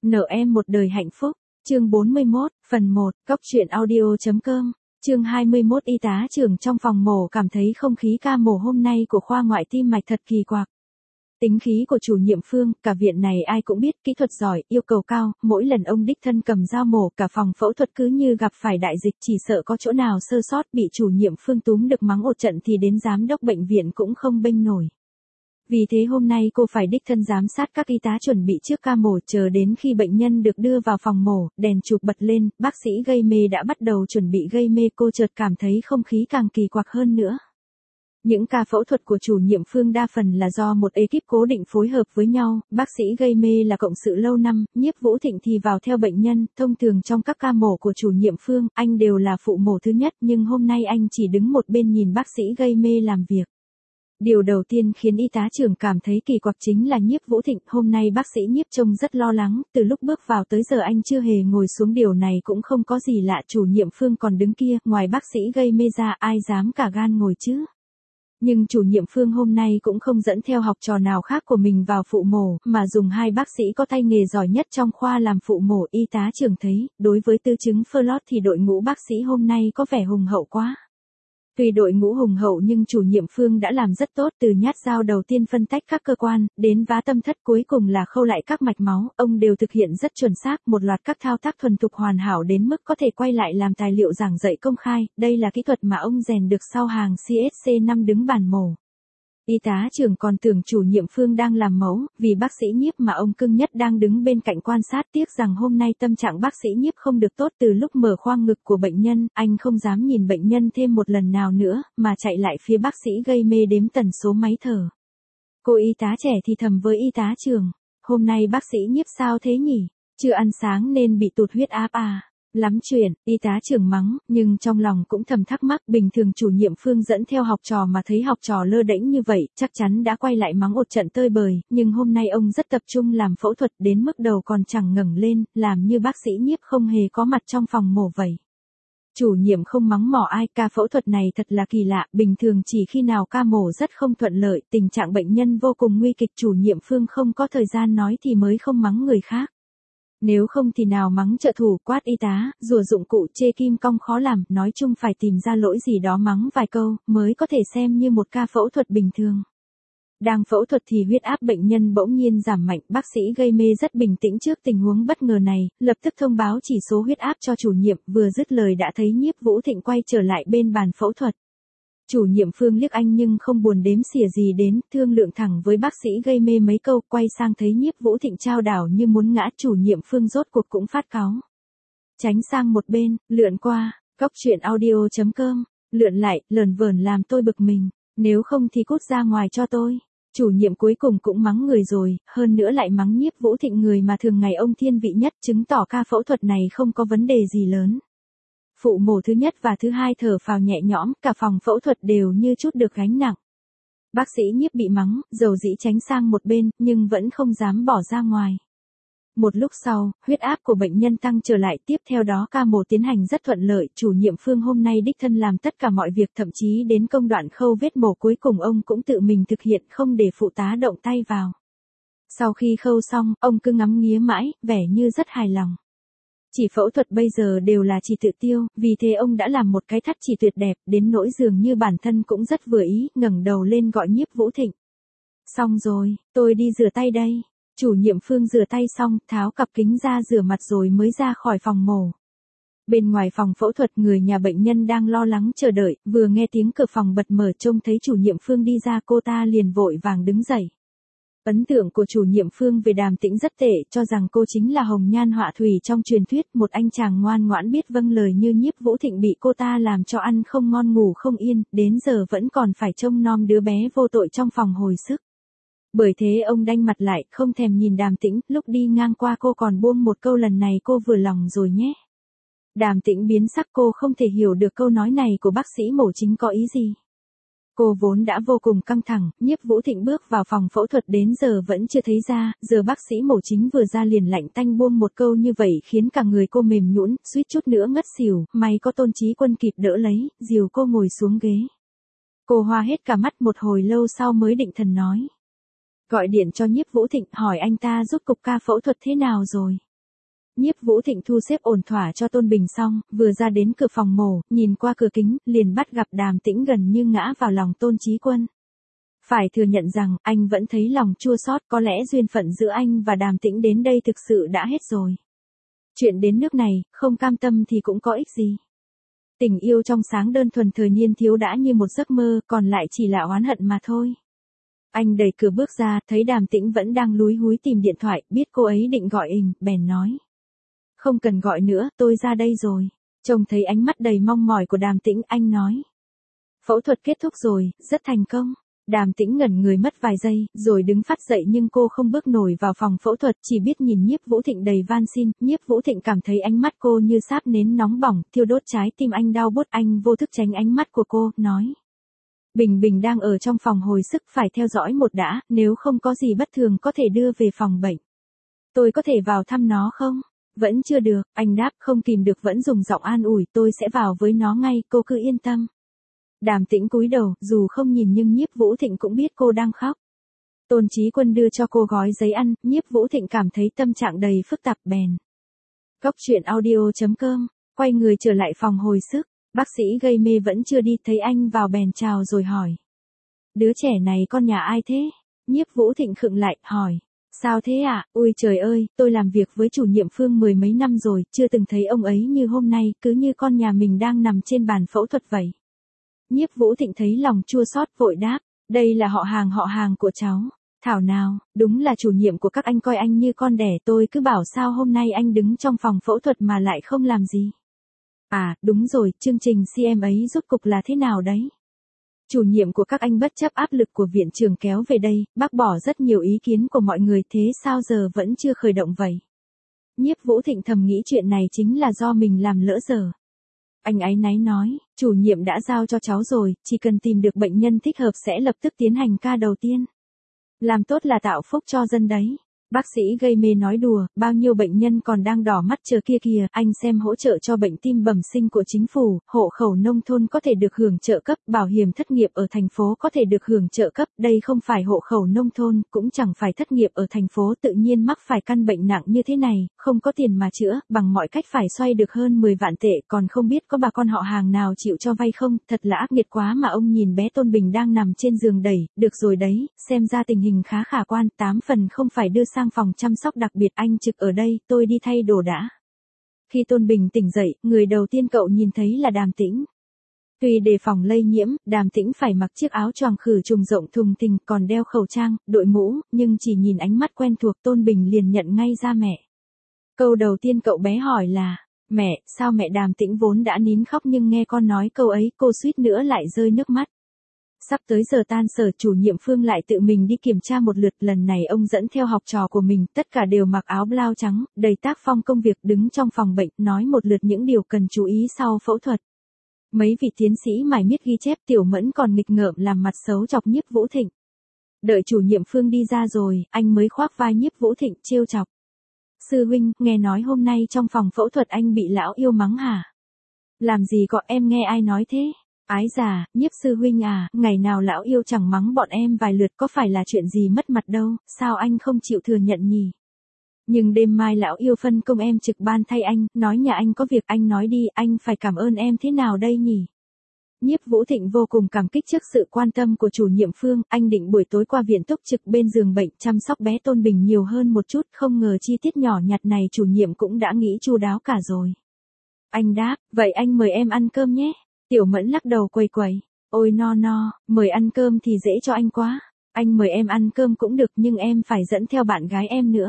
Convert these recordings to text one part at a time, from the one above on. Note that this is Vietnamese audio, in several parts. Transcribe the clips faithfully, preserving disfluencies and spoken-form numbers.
Nợ em một đời hạnh phúc, chương bốn mươi mốt, phần một, cóc truyện audio.com, chương hai mươi mốt. Y tá trưởng trong phòng mổ cảm thấy không khí ca mổ hôm nay của khoa ngoại tim mạch thật kỳ quặc. Tính khí của chủ nhiệm Phương, cả viện này ai cũng biết, kỹ thuật giỏi, yêu cầu cao, mỗi lần ông đích thân cầm dao mổ cả phòng phẫu thuật cứ như gặp phải đại dịch, chỉ sợ có chỗ nào sơ sót bị chủ nhiệm Phương túm được mắng một trận thì đến giám đốc bệnh viện cũng không bênh nổi. Vì thế hôm nay cô phải đích thân giám sát các y tá chuẩn bị trước ca mổ, chờ đến khi bệnh nhân được đưa vào phòng mổ, đèn chụp bật lên, bác sĩ gây mê đã bắt đầu chuẩn bị gây mê, cô chợt cảm thấy không khí càng kỳ quặc hơn nữa. Những ca phẫu thuật của chủ nhiệm Phương đa phần là do một ekip cố định phối hợp với nhau, bác sĩ gây mê là cộng sự lâu năm, Nhiếp Vũ Thịnh thì vào theo bệnh nhân, thông thường trong các ca mổ của chủ nhiệm Phương, anh đều là phụ mổ thứ nhất nhưng hôm nay anh chỉ đứng một bên nhìn bác sĩ gây mê làm việc. Điều đầu tiên khiến y tá trưởng cảm thấy kỳ quặc chính là Nhiếp Vũ Thịnh, hôm nay bác sĩ Nhiếp trông rất lo lắng, từ lúc bước vào tới giờ anh chưa hề ngồi xuống, điều này cũng không có gì lạ, chủ nhiệm Phương còn đứng kia, ngoài bác sĩ gây mê ra ai dám cả gan ngồi chứ. Nhưng chủ nhiệm Phương hôm nay cũng không dẫn theo học trò nào khác của mình vào phụ mổ, mà dùng hai bác sĩ có tay nghề giỏi nhất trong khoa làm phụ mổ. Y tá trưởng thấy, đối với tư chứng Flot thì đội ngũ bác sĩ hôm nay có vẻ hùng hậu quá. Tuy đội ngũ hùng hậu nhưng chủ nhiệm Phương đã làm rất tốt, từ nhát dao đầu tiên phân tách các cơ quan, đến vá tâm thất cuối cùng là khâu lại các mạch máu, ông đều thực hiện rất chuẩn xác, một loạt các thao tác thuần thục hoàn hảo đến mức có thể quay lại làm tài liệu giảng dạy công khai, đây là kỹ thuật mà ông rèn được sau hàng xê ét xê năm đứng bàn mổ. Y tá trưởng còn tưởng chủ nhiệm Phương đang làm mẫu, vì bác sĩ Nhiếp mà ông cưng nhất đang đứng bên cạnh quan sát, tiếc rằng hôm nay tâm trạng bác sĩ Nhiếp không được tốt, từ lúc mở khoang ngực của bệnh nhân, anh không dám nhìn bệnh nhân thêm một lần nào nữa, mà chạy lại phía bác sĩ gây mê đếm tần số máy thở. Cô y tá trẻ thì thầm với y tá trưởng, hôm nay bác sĩ Nhiếp sao thế nhỉ, chưa ăn sáng nên bị tụt huyết áp à? Lắm chuyện, y tá trưởng mắng, nhưng trong lòng cũng thầm thắc mắc, bình thường chủ nhiệm Phương dẫn theo học trò mà thấy học trò lơ đễnh như vậy, chắc chắn đã quay lại mắng một trận tơi bời, nhưng hôm nay ông rất tập trung làm phẫu thuật đến mức đầu còn chẳng ngẩng lên, làm như bác sĩ Nhiếp không hề có mặt trong phòng mổ vậy. Chủ nhiệm không mắng mỏ ai, ca phẫu thuật này thật là kỳ lạ, bình thường chỉ khi nào ca mổ rất không thuận lợi, tình trạng bệnh nhân vô cùng nguy kịch, chủ nhiệm Phương không có thời gian nói thì mới không mắng người khác. Nếu không thì nào mắng trợ thủ, quát y tá, rùa dụng cụ, chê kim cong khó làm, nói chung phải tìm ra lỗi gì đó mắng vài câu, mới có thể xem như một ca phẫu thuật bình thường. Đang phẫu thuật thì huyết áp bệnh nhân bỗng nhiên giảm mạnh, bác sĩ gây mê rất bình tĩnh trước tình huống bất ngờ này, lập tức thông báo chỉ số huyết áp cho chủ nhiệm, vừa dứt lời đã thấy Nhiếp Vũ Thịnh quay trở lại bên bàn phẫu thuật. Chủ nhiệm Phương liếc anh nhưng không buồn đếm xỉa gì đến, thương lượng thẳng với bác sĩ gây mê mấy câu, quay sang thấy Nhiếp Vũ Thịnh chao đảo như muốn ngã, chủ nhiệm Phương rốt cuộc cũng phát cáu. Tránh sang một bên, lượn qua, cóc truyện audio.com, lượn lại, lờn vờn làm tôi bực mình, nếu không thì cút ra ngoài cho tôi. Chủ nhiệm cuối cùng cũng mắng người rồi, hơn nữa lại mắng Nhiếp Vũ Thịnh, người mà thường ngày ông thiên vị nhất, chứng tỏ ca phẫu thuật này không có vấn đề gì lớn. Phụ mổ thứ nhất và thứ hai thở phào nhẹ nhõm, cả phòng phẫu thuật đều như chút được gánh nặng. Bác sĩ Nhiếp bị mắng, dầu dĩ tránh sang một bên, nhưng vẫn không dám bỏ ra ngoài. Một lúc sau, huyết áp của bệnh nhân tăng trở lại, tiếp theo đó ca mổ tiến hành rất thuận lợi, chủ nhiệm Phương hôm nay đích thân làm tất cả mọi việc, thậm chí đến công đoạn khâu vết mổ cuối cùng ông cũng tự mình thực hiện, không để phụ tá động tay vào. Sau khi khâu xong, ông cứ ngắm nghía mãi, vẻ như rất hài lòng. Chỉ phẫu thuật bây giờ đều là chỉ tự tiêu, vì thế ông đã làm một cái thắt chỉ tuyệt đẹp, đến nỗi dường như bản thân cũng rất vừa ý, ngẩng đầu lên gọi Nhiếp Vũ Thịnh. Xong rồi, tôi đi rửa tay đây. Chủ nhiệm Phương rửa tay xong, tháo cặp kính ra rửa mặt rồi mới ra khỏi phòng mổ. Bên ngoài phòng phẫu thuật, người nhà bệnh nhân đang lo lắng chờ đợi, vừa nghe tiếng cửa phòng bật mở, trông thấy chủ nhiệm Phương đi ra, cô ta liền vội vàng đứng dậy. Ấn tượng của chủ nhiệm Phương về Đàm Tĩnh rất tệ, cho rằng cô chính là hồng nhan họa thủy trong truyền thuyết, một anh chàng ngoan ngoãn biết vâng lời như Nhiếp Vũ Thịnh bị cô ta làm cho ăn không ngon ngủ không yên, đến giờ vẫn còn phải trông nom đứa bé vô tội trong phòng hồi sức. Bởi thế ông đanh mặt lại, không thèm nhìn Đàm Tĩnh, lúc đi ngang qua cô còn buông một câu, lần này cô vừa lòng rồi nhé. Đàm Tĩnh biến sắc, cô không thể hiểu được câu nói này của bác sĩ mổ chính có ý gì. Cô vốn đã vô cùng căng thẳng, Nhiếp Vũ Thịnh bước vào phòng phẫu thuật đến giờ vẫn chưa thấy ra, giờ bác sĩ mổ chính vừa ra liền lạnh tanh buông một câu như vậy khiến cả người cô mềm nhũn, suýt chút nữa ngất xỉu, may có Tôn Chí Quân kịp đỡ lấy, dìu cô ngồi xuống ghế. Cô hoa hết cả mắt, một hồi lâu sau mới định thần nói. Gọi điện cho Nhiếp Vũ Thịnh, hỏi anh ta rút cục ca phẫu thuật thế nào rồi. Nhiếp Vũ Thịnh thu xếp ổn thỏa cho Tôn Bình xong, vừa ra đến cửa phòng mổ, nhìn qua cửa kính, liền bắt gặp Đàm Tĩnh gần như ngã vào lòng Tôn Chí Quân. Phải thừa nhận rằng, anh vẫn thấy lòng chua xót, có lẽ duyên phận giữa anh và Đàm Tĩnh đến đây thực sự đã hết rồi. Chuyện đến nước này, không cam tâm thì cũng có ích gì. Tình yêu trong sáng đơn thuần thời niên thiếu đã như một giấc mơ, còn lại chỉ là oán hận mà thôi. Anh đẩy cửa bước ra, thấy Đàm Tĩnh vẫn đang lúi húi tìm điện thoại, biết cô ấy định gọi ình, bèn nói. Không cần gọi nữa, tôi ra đây rồi. Trông thấy ánh mắt đầy mong mỏi của Đàm Tĩnh, anh nói. Phẫu thuật kết thúc rồi, rất thành công. Đàm Tĩnh ngẩn người mất vài giây, rồi đứng phát dậy nhưng cô không bước nổi vào phòng phẫu thuật, chỉ biết nhìn Nhiếp Vũ Thịnh đầy van xin. Nhiếp Vũ Thịnh cảm thấy ánh mắt cô như sáp nến nóng bỏng, thiêu đốt trái tim anh đau buốt. Anh vô thức tránh ánh mắt của cô, nói. Bình Bình đang ở trong phòng hồi sức, phải theo dõi một đã, nếu không có gì bất thường có thể đưa về phòng bệnh. Tôi có thể vào thăm nó không? Vẫn chưa được, anh đáp, không kìm được vẫn dùng giọng an ủi, tôi sẽ vào với nó ngay, cô cứ yên tâm. Đàm Tĩnh cúi đầu, dù không nhìn nhưng Nhiếp Vũ Thịnh cũng biết cô đang khóc. Tôn Chí Quân đưa cho cô gói giấy ăn, Nhiếp Vũ Thịnh cảm thấy tâm trạng đầy phức tạp bèn. Cóc truyện audio chấm com, quay người trở lại phòng hồi sức, bác sĩ gây mê vẫn chưa đi, thấy anh vào bèn chào rồi hỏi. Đứa trẻ này con nhà ai thế? Nhiếp Vũ Thịnh khựng lại, hỏi. Sao thế ạ? À? Ôi trời ơi, tôi làm việc với chủ nhiệm Phương mười mấy năm rồi, chưa từng thấy ông ấy như hôm nay, cứ như con nhà mình đang nằm trên bàn phẫu thuật vậy. Nhiếp Vũ Thịnh thấy lòng chua xót vội đáp, đây là họ hàng họ hàng của cháu. Thảo nào, đúng là chủ nhiệm của các anh coi anh như con đẻ, tôi cứ bảo sao hôm nay anh đứng trong phòng phẫu thuật mà lại không làm gì. À, đúng rồi, chương trình xê em ấy rốt cục là thế nào đấy? Chủ nhiệm của các anh bất chấp áp lực của viện trưởng kéo về đây, bác bỏ rất nhiều ý kiến của mọi người, thế sao giờ vẫn chưa khởi động vậy? Nhiếp Vũ Thịnh thầm nghĩ chuyện này chính là do mình làm lỡ giờ. Anh áy náy nói, chủ nhiệm đã giao cho cháu rồi, chỉ cần tìm được bệnh nhân thích hợp sẽ lập tức tiến hành ca đầu tiên. Làm tốt là tạo phúc cho dân đấy. Bác sĩ gây mê nói đùa, bao nhiêu bệnh nhân còn đang đỏ mắt chờ kia kìa, anh xem hỗ trợ cho bệnh tim bẩm sinh của chính phủ, hộ khẩu nông thôn có thể được hưởng trợ cấp, bảo hiểm thất nghiệp ở thành phố có thể được hưởng trợ cấp, đây không phải hộ khẩu nông thôn, cũng chẳng phải thất nghiệp ở thành phố, tự nhiên mắc phải căn bệnh nặng như thế này, không có tiền mà chữa, bằng mọi cách phải xoay được hơn mười vạn tệ, còn không biết có bà con họ hàng nào chịu cho vay không, thật là ác nghiệt quá mà. Ông nhìn bé Tôn Bình đang nằm trên giường đẩy, được rồi đấy, xem ra tình hình khá khả quan, tám phần không phải đưa sang phòng chăm sóc đặc biệt, anh trực ở đây, tôi đi thay đồ đã. Khi Tôn Bình tỉnh dậy, người đầu tiên cậu nhìn thấy là Đàm Tĩnh. Tuy đề phòng lây nhiễm, Đàm Tĩnh phải mặc chiếc áo choàng khử trùng rộng thùng thình, còn đeo khẩu trang, đội mũ, nhưng chỉ nhìn ánh mắt quen thuộc Tôn Bình liền nhận ngay ra mẹ. Câu đầu tiên cậu bé hỏi là, mẹ, sao mẹ? Đàm Tĩnh vốn đã nín khóc nhưng nghe con nói câu ấy, cô suýt nữa lại rơi nước mắt. Sắp tới giờ tan sở, chủ nhiệm Phương lại tự mình đi kiểm tra một lượt, lần này ông dẫn theo học trò của mình, tất cả đều mặc áo blau trắng, đầy tác phong công việc, đứng trong phòng bệnh, nói một lượt những điều cần chú ý sau phẫu thuật. Mấy vị tiến sĩ mải miết ghi chép, Tiểu Mẫn còn nghịch ngợm làm mặt xấu chọc Nhiếp Vũ Thịnh. Đợi chủ nhiệm Phương đi ra rồi, anh mới khoác vai Nhiếp Vũ Thịnh, trêu chọc. Sư huynh, nghe nói hôm nay trong phòng phẫu thuật anh bị lão yêu mắng hả? Làm gì có, em nghe ai nói thế? Ái già, Nhiếp sư huynh à, ngày nào lão yêu chẳng mắng bọn em vài lượt, có phải là chuyện gì mất mặt đâu, sao anh không chịu thừa nhận nhỉ? Nhưng đêm mai lão yêu phân công em trực ban thay anh, nói nhà anh có việc, anh nói đi, anh phải cảm ơn em thế nào đây nhỉ? Nhiếp Vũ Thịnh vô cùng cảm kích trước sự quan tâm của chủ nhiệm Phương, anh định buổi tối qua viện túc trực bên giường bệnh chăm sóc bé Tôn Bình nhiều hơn một chút, không ngờ chi tiết nhỏ nhặt này chủ nhiệm cũng đã nghĩ chu đáo cả rồi. Anh đáp, vậy anh mời em ăn cơm nhé. Tiểu Mẫn lắc đầu quầy quầy, ôi no no, mời ăn cơm thì dễ cho anh quá, anh mời em ăn cơm cũng được nhưng em phải dẫn theo bạn gái em nữa.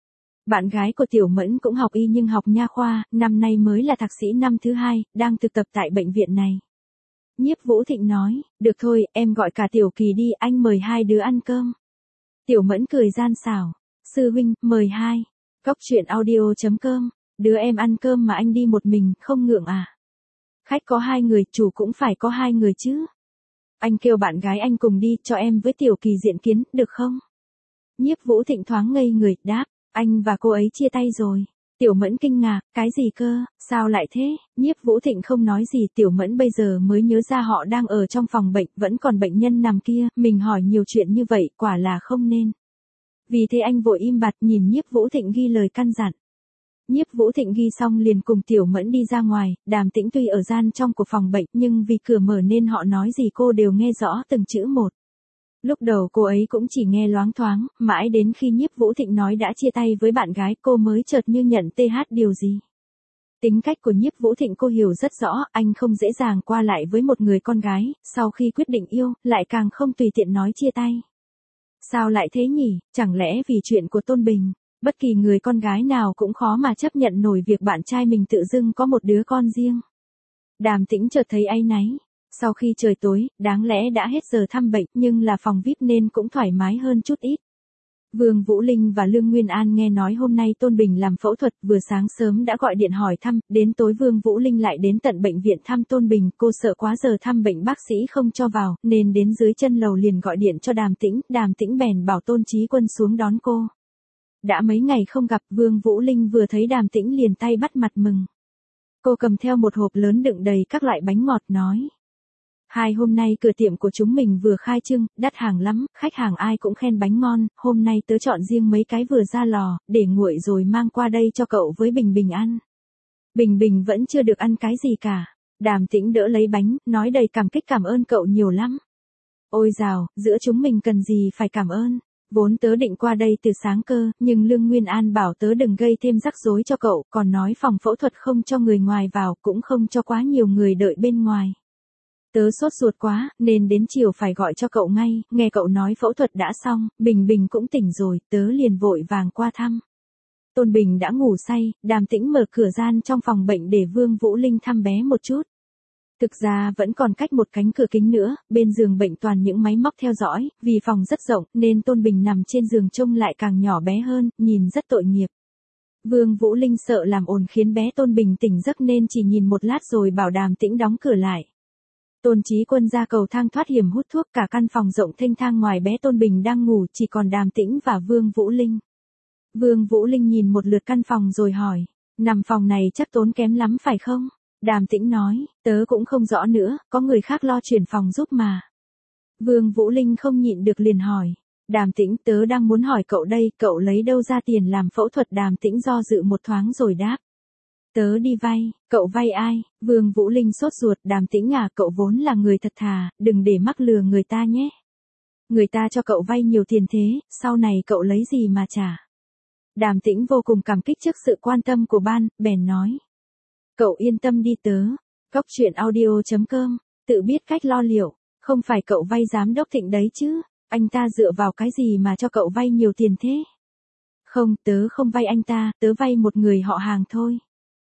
Bạn gái của Tiểu Mẫn cũng học y nhưng học nha khoa, năm nay mới là thạc sĩ năm thứ hai, đang thực tập tại bệnh viện này. Nhiếp Vũ Thịnh nói, được thôi, em gọi cả Tiểu Kỳ đi, anh mời hai đứa ăn cơm. Tiểu Mẫn cười gian xảo, sư huynh, mời hai. Cóc truyện audio chấm com, đứa em ăn cơm mà anh đi một mình, không ngượng à? Khách có hai người, chủ cũng phải có hai người chứ. Anh kêu bạn gái anh cùng đi, cho em với Tiểu Kỳ diện kiến, được không? Nhiếp Vũ Thịnh thoáng ngây người, đáp, anh và cô ấy chia tay rồi. Tiểu Mẫn kinh ngạc, cái gì cơ, sao lại thế? Nhiếp Vũ Thịnh không nói gì, Tiểu Mẫn bây giờ mới nhớ ra họ đang ở trong phòng bệnh, vẫn còn bệnh nhân nằm kia, mình hỏi nhiều chuyện như vậy, quả là không nên. Vì thế anh vội im bặt nhìn Nhiếp Vũ Thịnh ghi lời căn dặn. Nhiếp Vũ Thịnh ghi xong liền cùng Tiểu Mẫn đi ra ngoài, Đàm Tĩnh tuy ở gian trong của phòng bệnh nhưng vì cửa mở nên họ nói gì cô đều nghe rõ từng chữ một. Lúc đầu cô ấy cũng chỉ nghe loáng thoáng, mãi đến khi Nhiếp Vũ Thịnh nói đã chia tay với bạn gái cô mới chợt như nhận th điều gì. Tính cách của Nhiếp Vũ Thịnh cô hiểu rất rõ, anh không dễ dàng qua lại với một người con gái, sau khi quyết định yêu, lại càng không tùy tiện nói chia tay. Sao lại thế nhỉ, chẳng lẽ vì chuyện của Tôn Bình, bất kỳ người con gái nào cũng khó mà chấp nhận nổi việc bạn trai mình tự dưng có một đứa con riêng. Đàm Tĩnh chợt thấy áy náy. Sau khi trời tối, đáng lẽ đã hết giờ thăm bệnh nhưng là phòng vi ai pi nên cũng thoải mái hơn chút ít. Vương Vũ Linh và Lương Nguyên An nghe nói hôm nay Tôn Bình làm phẫu thuật, vừa sáng sớm đã gọi điện hỏi thăm, đến tối Vương Vũ Linh lại đến tận bệnh viện thăm Tôn Bình, cô sợ quá giờ thăm bệnh bác sĩ không cho vào, nên đến dưới chân lầu liền gọi điện cho Đàm Tĩnh, Đàm Tĩnh bèn bảo Tôn Chí Quân xuống đón cô. Đã mấy ngày không gặp, Vương Vũ Linh vừa thấy Đàm Tĩnh liền tay bắt mặt mừng. Cô cầm theo một hộp lớn đựng đầy các loại bánh ngọt nói. Hai hôm nay cửa tiệm của chúng mình vừa khai trương, đắt hàng lắm, khách hàng ai cũng khen bánh ngon, hôm nay tớ chọn riêng mấy cái vừa ra lò, để nguội rồi mang qua đây cho cậu với Bình Bình ăn. Bình Bình vẫn chưa được ăn cái gì cả. Đàm Tĩnh đỡ lấy bánh, nói đầy cảm kích cảm ơn cậu nhiều lắm. Ôi dào, giữa chúng mình cần gì phải cảm ơn. Vốn tớ định qua đây từ sáng cơ, nhưng Lương Nguyên An bảo tớ đừng gây thêm rắc rối cho cậu, còn nói phòng phẫu thuật không cho người ngoài vào, cũng không cho quá nhiều người đợi bên ngoài. Tớ sốt ruột quá, nên đến chiều phải gọi cho cậu ngay, nghe cậu nói phẫu thuật đã xong, Bình Bình cũng tỉnh rồi, tớ liền vội vàng qua thăm. Tôn Bình đã ngủ say, Đàm Tĩnh mở cửa gian trong phòng bệnh để Vương Vũ Linh thăm bé một chút. Thực ra vẫn còn cách một cánh cửa kính nữa, bên giường bệnh toàn những máy móc theo dõi, vì phòng rất rộng nên Tôn Bình nằm trên giường trông lại càng nhỏ bé hơn, nhìn rất tội nghiệp. Vương Vũ Linh sợ làm ồn khiến bé Tôn Bình tỉnh giấc nên chỉ nhìn một lát rồi bảo Đàm Tĩnh đóng cửa lại. Tôn Chí Quân ra cầu thang thoát hiểm hút thuốc, cả căn phòng rộng thênh thang ngoài bé Tôn Bình đang ngủ chỉ còn Đàm Tĩnh và Vương Vũ Linh. Vương Vũ Linh nhìn một lượt căn phòng rồi hỏi, nằm phòng này chắc tốn kém lắm phải không? Đàm Tĩnh nói, tớ cũng không rõ nữa, có người khác lo chuyển phòng giúp mà. Vương Vũ Linh không nhịn được liền hỏi, Đàm Tĩnh tớ đang muốn hỏi cậu đây, cậu lấy đâu ra tiền làm phẫu thuật? Đàm Tĩnh do dự một thoáng rồi đáp. Tớ đi vay. Cậu vay ai? Vương Vũ Linh sốt ruột. Đàm Tĩnh à, cậu vốn là người thật thà, đừng để mắc lừa người ta nhé. Người ta cho cậu vay nhiều tiền thế, sau này cậu lấy gì mà trả? Đàm Tĩnh vô cùng cảm kích trước sự quan tâm của ban, bèn nói. Cậu yên tâm đi tớ. Cóc truyện audio chấm com, tự biết cách lo liệu, không phải cậu vay giám đốc Thịnh đấy chứ, anh ta dựa vào cái gì mà cho cậu vay nhiều tiền thế? Không, tớ không vay anh ta, tớ vay một người họ hàng thôi.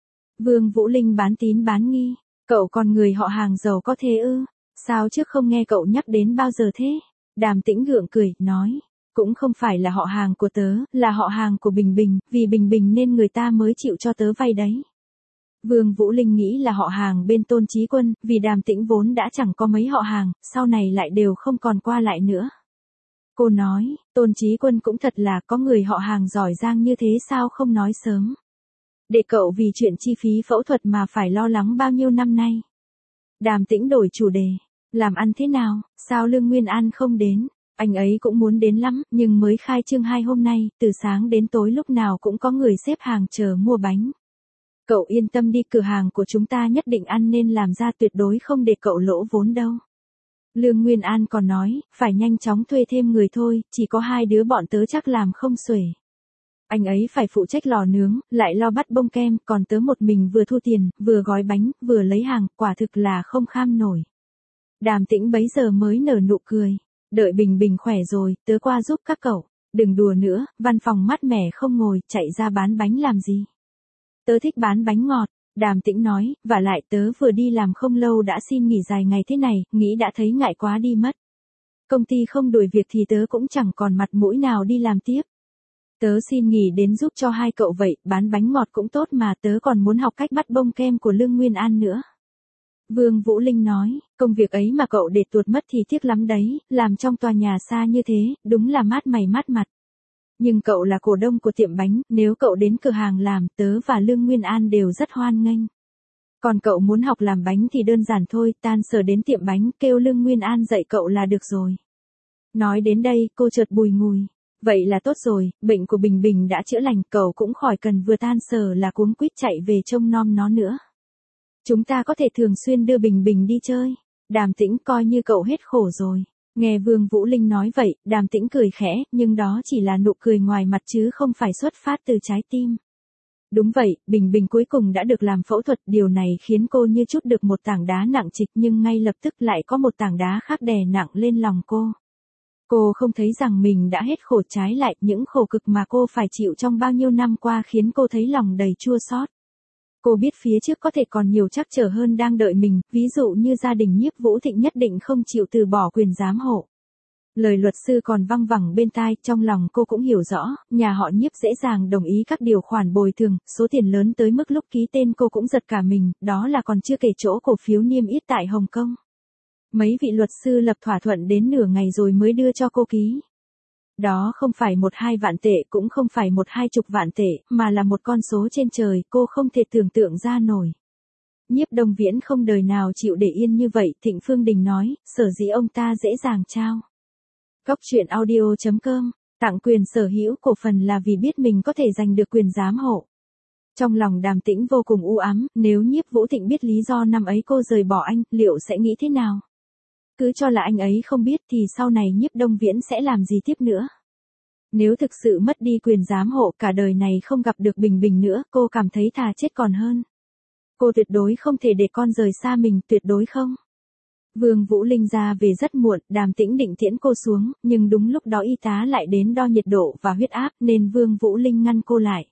Vương Vũ Linh bán tín bán nghi, cậu còn người họ hàng giàu có thế ư? Sao trước không nghe cậu nhắc đến bao giờ thế? Đàm Tĩnh gượng cười, nói, cũng không phải là họ hàng của tớ, là họ hàng của Bình Bình, vì Bình Bình nên người ta mới chịu cho tớ vay đấy. Vương Vũ Linh nghĩ là họ hàng bên Tôn Chí Quân, vì Đàm Tĩnh vốn đã chẳng có mấy họ hàng, sau này lại đều không còn qua lại nữa. Cô nói, Tôn Chí Quân cũng thật là có người họ hàng giỏi giang như thế sao không nói sớm. Để cậu vì chuyện chi phí phẫu thuật mà phải lo lắng bao nhiêu năm nay. Đàm Tĩnh đổi chủ đề, làm ăn thế nào, sao Lương Nguyên An không đến? Anh ấy cũng muốn đến lắm, nhưng mới khai trương hai hôm nay, từ sáng đến tối lúc nào cũng có người xếp hàng chờ mua bánh. Cậu yên tâm đi, cửa hàng của chúng ta nhất định ăn nên làm ra, tuyệt đối không để cậu lỗ vốn đâu. Lương Nguyên An còn nói, phải nhanh chóng thuê thêm người thôi, chỉ có hai đứa bọn tớ chắc làm không xuể. Anh ấy phải phụ trách lò nướng, lại lo bắt bông kem, còn tớ một mình vừa thu tiền, vừa gói bánh, vừa lấy hàng, quả thực là không kham nổi. Đàm Tĩnh bấy giờ mới nở nụ cười. Đợi Bình Bình khỏe rồi, tớ qua giúp các cậu. Đừng đùa nữa, văn phòng mát mẻ không ngồi, chạy ra bán bánh làm gì. Tớ thích bán bánh ngọt, Đàm Tĩnh nói, và lại tớ vừa đi làm không lâu đã xin nghỉ dài ngày thế này, nghĩ đã thấy ngại quá đi mất. Công ty không đuổi việc thì tớ cũng chẳng còn mặt mũi nào đi làm tiếp. Tớ xin nghỉ đến giúp cho hai cậu vậy, bán bánh ngọt cũng tốt mà, tớ còn muốn học cách bắt bông kem của Lương Nguyên An nữa. Vương Vũ Linh nói, công việc ấy mà cậu để tuột mất thì tiếc lắm đấy, làm trong tòa nhà xa như thế, đúng là mát mày mát mặt. Nhưng cậu là cổ đông của tiệm bánh, nếu cậu đến cửa hàng làm, tớ và Lương Nguyên An đều rất hoan nghênh. Còn cậu muốn học làm bánh thì đơn giản thôi, tan sở đến tiệm bánh, kêu Lương Nguyên An dạy cậu là được rồi. Nói đến đây, cô chợt bùi ngùi. Vậy là tốt rồi, bệnh của Bình Bình đã chữa lành, cậu cũng khỏi cần vừa tan sở là cuống quýt chạy về trông nom nó nữa. Chúng ta có thể thường xuyên đưa Bình Bình đi chơi. Đàm Tĩnh coi như cậu hết khổ rồi. Nghe Vương Vũ Linh nói vậy, Đàm Tĩnh cười khẽ, nhưng đó chỉ là nụ cười ngoài mặt chứ không phải xuất phát từ trái tim. Đúng vậy, Bình Bình cuối cùng đã được làm phẫu thuật, điều này khiến cô như trút được một tảng đá nặng trịch, nhưng ngay lập tức lại có một tảng đá khác đè nặng lên lòng cô. Cô không thấy rằng mình đã hết khổ, trái lại, những khổ cực mà cô phải chịu trong bao nhiêu năm qua khiến cô thấy lòng đầy chua xót. Cô biết phía trước có thể còn nhiều trắc trở hơn đang đợi mình, ví dụ như gia đình Nhiếp Vũ Thịnh nhất định không chịu từ bỏ quyền giám hộ. Lời luật sư còn văng vẳng bên tai, trong lòng cô cũng hiểu rõ, nhà họ Nhiếp dễ dàng đồng ý các điều khoản bồi thường, số tiền lớn tới mức lúc ký tên cô cũng giật cả mình, đó là còn chưa kể chỗ cổ phiếu niêm yết tại Hồng Kông. Mấy vị luật sư lập thỏa thuận đến nửa ngày rồi mới đưa cho cô ký. Đó không phải một hai vạn tệ, cũng không phải một hai chục vạn tệ, mà là một con số trên trời, cô không thể tưởng tượng ra nổi. Nhiếp Đông Viễn không đời nào chịu để yên như vậy, Thịnh Phương Đình nói, sở dĩ ông ta dễ dàng trao. Cóc truyện audio chấm com, tặng quyền sở hữu cổ phần là vì biết mình có thể giành được quyền giám hộ. Trong lòng Đàm Tĩnh vô cùng u ám, nếu Nhiếp Vũ Thịnh biết lý do năm ấy cô rời bỏ anh, liệu sẽ nghĩ thế nào? Cứ cho là anh ấy không biết thì sau này Nhiếp Đông Viễn sẽ làm gì tiếp nữa? Nếu thực sự mất đi quyền giám hộ, cả đời này không gặp được Bình Bình nữa, cô cảm thấy thà chết còn hơn. Cô tuyệt đối không thể để con rời xa mình, tuyệt đối không. Vương Vũ Linh ra về rất muộn, Đàm Tĩnh định tiễn cô xuống, nhưng đúng lúc đó y tá lại đến đo nhiệt độ và huyết áp nên Vương Vũ Linh ngăn cô lại.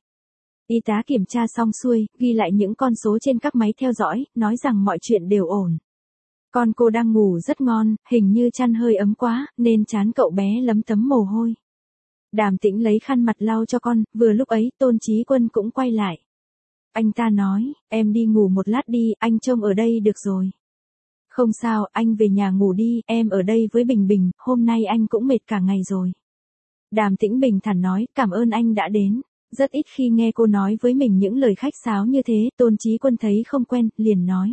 Y tá kiểm tra xong xuôi, ghi lại những con số trên các máy theo dõi, nói rằng mọi chuyện đều ổn. Con cô đang ngủ rất ngon, hình như chăn hơi ấm quá, nên trán cậu bé lấm tấm mồ hôi. Đàm Tĩnh lấy khăn mặt lau cho con, vừa lúc ấy Tôn Chí Quân cũng quay lại. Anh ta nói, em đi ngủ một lát đi, anh trông ở đây được rồi. Không sao, anh về nhà ngủ đi, em ở đây với Bình Bình, hôm nay anh cũng mệt cả ngày rồi. Đàm Tĩnh bình thản nói, cảm ơn anh đã đến. Rất ít khi nghe cô nói với mình những lời khách sáo như thế, Tôn Chí Quân thấy không quen, liền nói.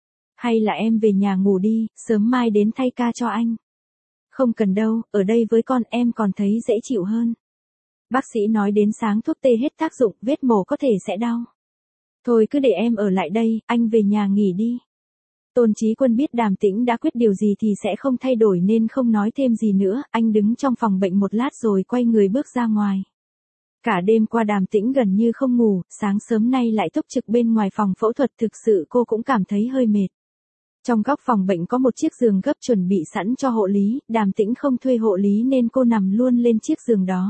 Hay là em về nhà ngủ đi, sớm mai đến thay ca cho anh. Không cần đâu, ở đây với con em còn thấy dễ chịu hơn. Bác sĩ nói đến sáng thuốc tê hết tác dụng, vết mổ có thể sẽ đau. Thôi cứ để em ở lại đây, anh về nhà nghỉ đi. Tôn Chí Quân biết Đàm Tĩnh đã quyết điều gì thì sẽ không thay đổi nên không nói thêm gì nữa, anh đứng trong phòng bệnh một lát rồi quay người bước ra ngoài. Cả đêm qua Đàm Tĩnh gần như không ngủ, sáng sớm nay lại túc trực bên ngoài phòng phẫu thuật, thực sự cô cũng cảm thấy hơi mệt. Trong góc phòng bệnh có một chiếc giường gấp chuẩn bị sẵn cho hộ lý, Đàm Tĩnh không thuê hộ lý nên cô nằm luôn lên chiếc giường đó.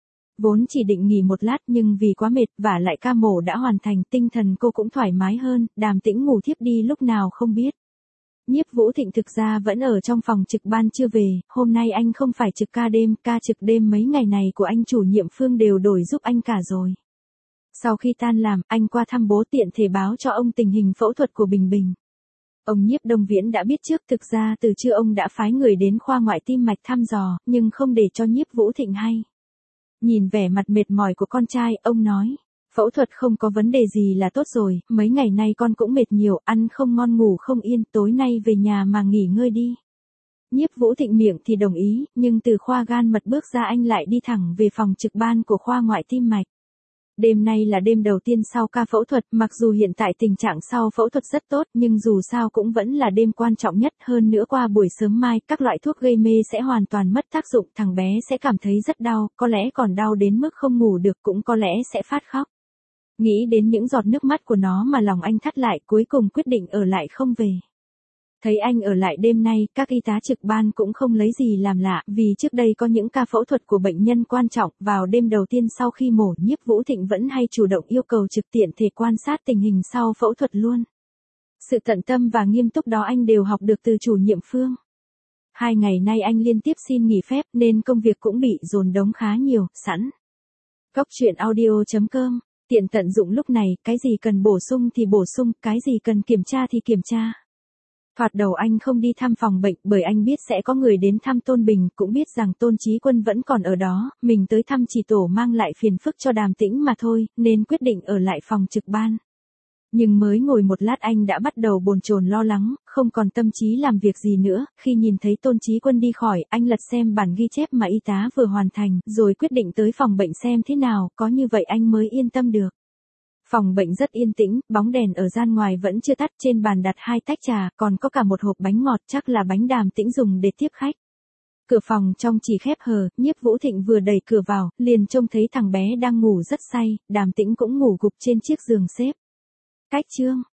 Vốn chỉ định nghỉ một lát nhưng vì quá mệt và lại ca mổ đã hoàn thành, tinh thần cô cũng thoải mái hơn, Đàm Tĩnh ngủ thiếp đi lúc nào không biết. Nhiếp Vũ Thịnh thực ra vẫn ở trong phòng trực ban chưa về, hôm nay anh không phải trực ca đêm, ca trực đêm mấy ngày này của anh chủ nhiệm Phương đều đổi giúp anh cả rồi. Sau khi tan làm, anh qua thăm bố tiện thể báo cho ông tình hình phẫu thuật của Bình Bình. Ông Nhiếp Đông Viễn đã biết trước, thực ra từ trưa ông đã phái người đến khoa ngoại tim mạch thăm dò, nhưng không để cho Nhiếp Vũ Thịnh hay. Nhìn vẻ mặt mệt mỏi của con trai, ông nói, phẫu thuật không có vấn đề gì là tốt rồi, mấy ngày nay con cũng mệt nhiều, ăn không ngon ngủ không yên, tối nay về nhà mà nghỉ ngơi đi. Nhiếp Vũ Thịnh miệng thì đồng ý, nhưng từ khoa gan mật bước ra anh lại đi thẳng về phòng trực ban của khoa ngoại tim mạch. Đêm nay là đêm đầu tiên sau ca phẫu thuật, mặc dù hiện tại tình trạng sau phẫu thuật rất tốt, nhưng dù sao cũng vẫn là đêm quan trọng nhất, hơn nữa qua buổi sớm mai, các loại thuốc gây mê sẽ hoàn toàn mất tác dụng, thằng bé sẽ cảm thấy rất đau, có lẽ còn đau đến mức không ngủ được, cũng có lẽ sẽ phát khóc. Nghĩ đến những giọt nước mắt của nó mà lòng anh thắt lại, cuối cùng quyết định ở lại không về. Thấy anh ở lại đêm nay, các y tá trực ban cũng không lấy gì làm lạ, vì trước đây có những ca phẫu thuật của bệnh nhân quan trọng, vào đêm đầu tiên sau khi mổ, Nhiếp Vũ Thịnh vẫn hay chủ động yêu cầu trực tiện thể quan sát tình hình sau phẫu thuật luôn. Sự tận tâm và nghiêm túc đó anh đều học được từ chủ nhiệm Phương. Hai ngày nay anh liên tiếp xin nghỉ phép nên công việc cũng bị dồn đống khá nhiều, sẵn. Cóc truyện audio chấm com, tiện tận dụng lúc này, cái gì cần bổ sung thì bổ sung, cái gì cần kiểm tra thì kiểm tra. Thoạt đầu anh không đi thăm phòng bệnh bởi anh biết sẽ có người đến thăm Tôn Bình, cũng biết rằng Tôn Chí Quân vẫn còn ở đó, mình tới thăm chỉ tổ mang lại phiền phức cho Đàm Tĩnh mà thôi, nên quyết định ở lại phòng trực ban. Nhưng mới ngồi một lát anh đã bắt đầu bồn chồn lo lắng, không còn tâm trí làm việc gì nữa. Khi nhìn thấy Tôn Chí Quân đi khỏi, anh lật xem bản ghi chép mà y tá vừa hoàn thành, rồi quyết định tới phòng bệnh xem thế nào, có như vậy anh mới yên tâm được. Phòng bệnh rất yên tĩnh, bóng đèn ở gian ngoài vẫn chưa tắt, trên bàn đặt hai tách trà, còn có cả một hộp bánh ngọt, chắc là bánh Đàm Tĩnh dùng để tiếp khách. Cửa phòng trong chỉ khép hờ, Nhiếp Vũ Thịnh vừa đẩy cửa vào, liền trông thấy thằng bé đang ngủ rất say, Đàm Tĩnh cũng ngủ gục trên chiếc giường xếp. Cách chương